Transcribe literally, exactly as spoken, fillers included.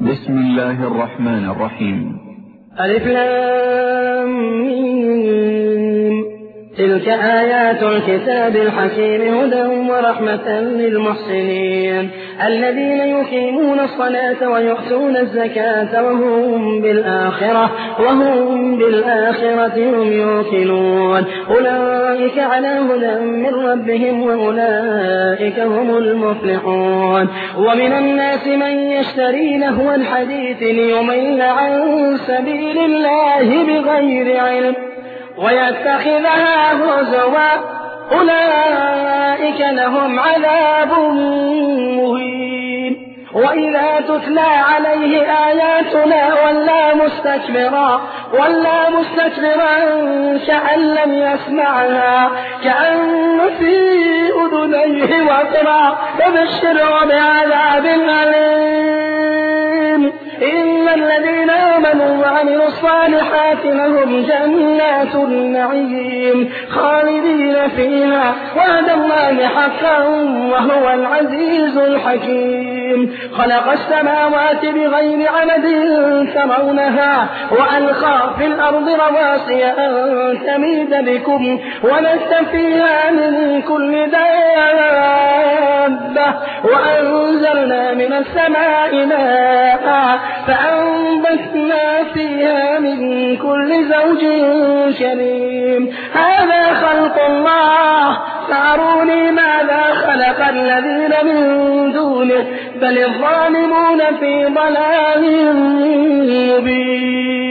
بسم الله الرحمن الرحيم. ألف لام ميم. تلك آيات الكتاب الحكيم هدى ورحمة للمحسنين الذين يقيمون الصلاة ويؤتون الزكاة وهم بالآخرة وهم بالآخرة هم يوقنون أولئك على هدى من ربهم وأولئك هم المفلحون. ومن الناس من يشتري لهو الحديث ليضل عن سبيل الله بغير علم ويتخذها هزوا أولئك لهم عذاب مهين. وإذا تتلى عليه آياتنا ولى مستكبرا ولا مستكبرا كأن لم يسمعها كأن في أذنيه وقرا فبشره بعذاب أليم. إن الذين آمنوا وعملوا الصالحات لهم جنات النعيم خالدين فيها وعد الله حقا وهو العزيز الحكيم. خلق السماوات بغير عمد ترونها وألقى في الأرض رواسي أن تميد بكم وبث فيها من كل دابة وأنزلنا من السماء ماء فأنبتنا فيها من كل زوج كريم. هذا خلق الله فأروني ماذا خلق الذين من دونه بل الظالمون في ضلال مبين.